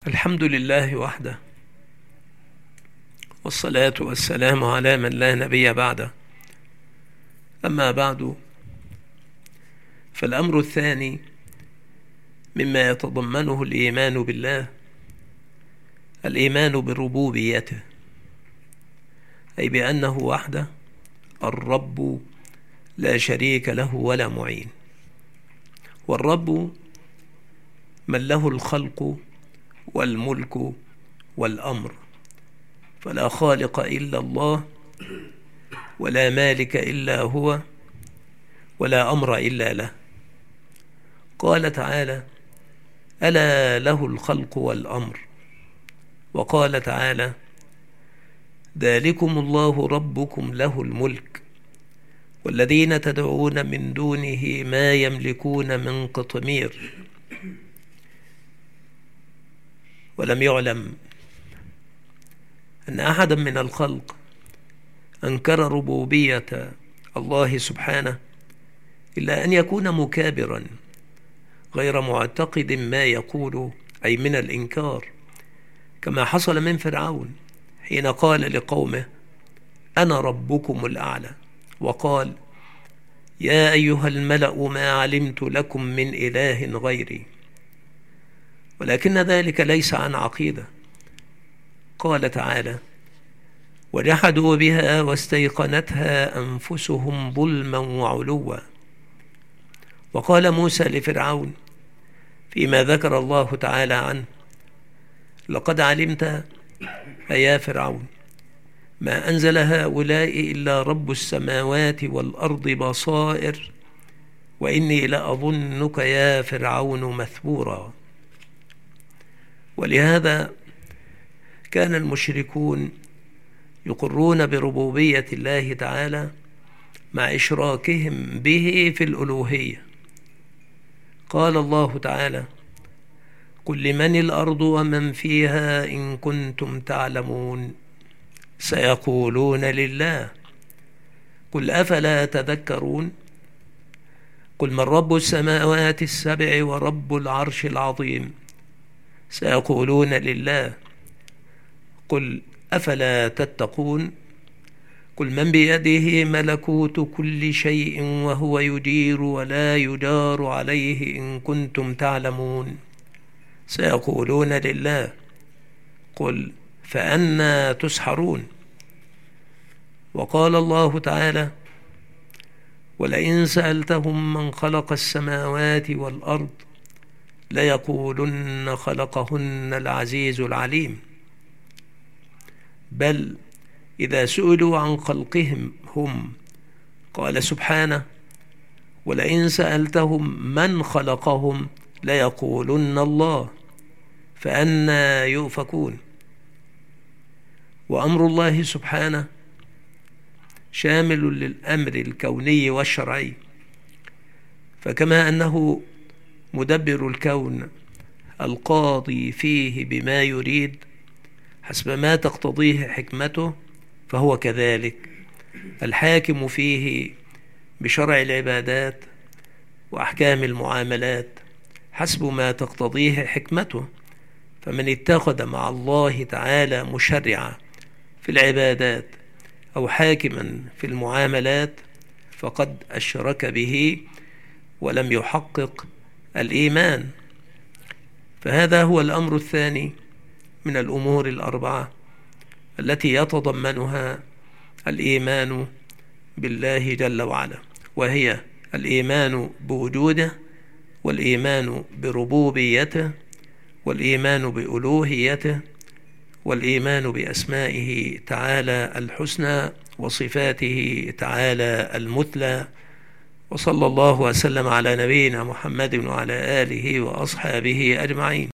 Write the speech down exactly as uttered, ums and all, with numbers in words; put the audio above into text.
الحمد لله وحده، والصلاة والسلام على من لا نبي بعده. أما بعد، فالأمر الثاني مما يتضمنه الإيمان بالله الإيمان بربوبيته، أي بأنه وحده الرب لا شريك له ولا معين. والرب من له الخلق والملك والأمر، فلا خالق إلا الله، ولا مالك إلا هو، ولا أمر إلا له. قال تعالى: ألا له الخلق والأمر. وقال تعالى: ذلكم الله ربكم له الملك، والذين تدعون من دونه ما يملكون من قطمير. ولم يعلم أن أحدا من الخلق أنكر ربوبية الله سبحانه إلا أن يكون مكابرا غير معتقد ما يقول، أي من الإنكار، كما حصل من فرعون حين قال لقومه: أنا ربكم الأعلى. وقال: يا أيها الملأ ما علمت لكم من إله غيري. ولكن ذلك ليس عن عقيدة. قال تعالى: وجحدوا بها واستيقنتها أنفسهم ظلما وعلوا. وقال موسى لفرعون فيما ذكر الله تعالى عنه: لقد علمت يا فرعون ما أنزل هؤلاء إلا رب السماوات والأرض بصائر، وإني لأظنك يا فرعون مثبورا. ولهذا كان المشركون يقرون بربوبية الله تعالى مع إشراكهم به في الألوهية. قال الله تعالى: قل لمن الأرض ومن فيها إن كنتم تعلمون، سيقولون لله. قل أفلا تذكرون. قل من رب السماوات السبع ورب العرش العظيم، سيقولون لله. قل أفلا تتقون. قل من بيده ملكوت كل شيء وهو يجير ولا يجار عليه إن كنتم تعلمون، سيقولون لله. قل فأنى تسحرون. وقال الله تعالى: ولئن سألتهم من خلق السماوات والأرض ليقولن خلقهن العزيز العليم. بل إذا سئلوا عن خلقهم هم قال سبحانه: ولئن سألتهم من خلقهم ليقولن الله، فأنى يؤفكون. وأمر الله سبحانه شامل للأمر الكوني والشرعي، فكما أنه مدبر الكون القاضي فيه بما يريد حسب ما تقتضيه حكمته، فهو كذلك الحاكم فيه بشرع العبادات وأحكام المعاملات حسب ما تقتضيه حكمته. فمن اتخذ مع الله تعالى مشرعا في العبادات أو حاكما في المعاملات فقد أشرك به ولم يحقق الإيمان. فهذا هو الأمر الثاني من الأمور الأربعة التي يتضمنها الإيمان بالله جل وعلا، وهي الإيمان بوجوده، والإيمان بربوبيته، والإيمان بألوهيته، والإيمان بأسمائه تعالى الحسنى وصفاته تعالى المثلى. وصلى الله وسلم على نبينا محمد وعلى آله وأصحابه أجمعين.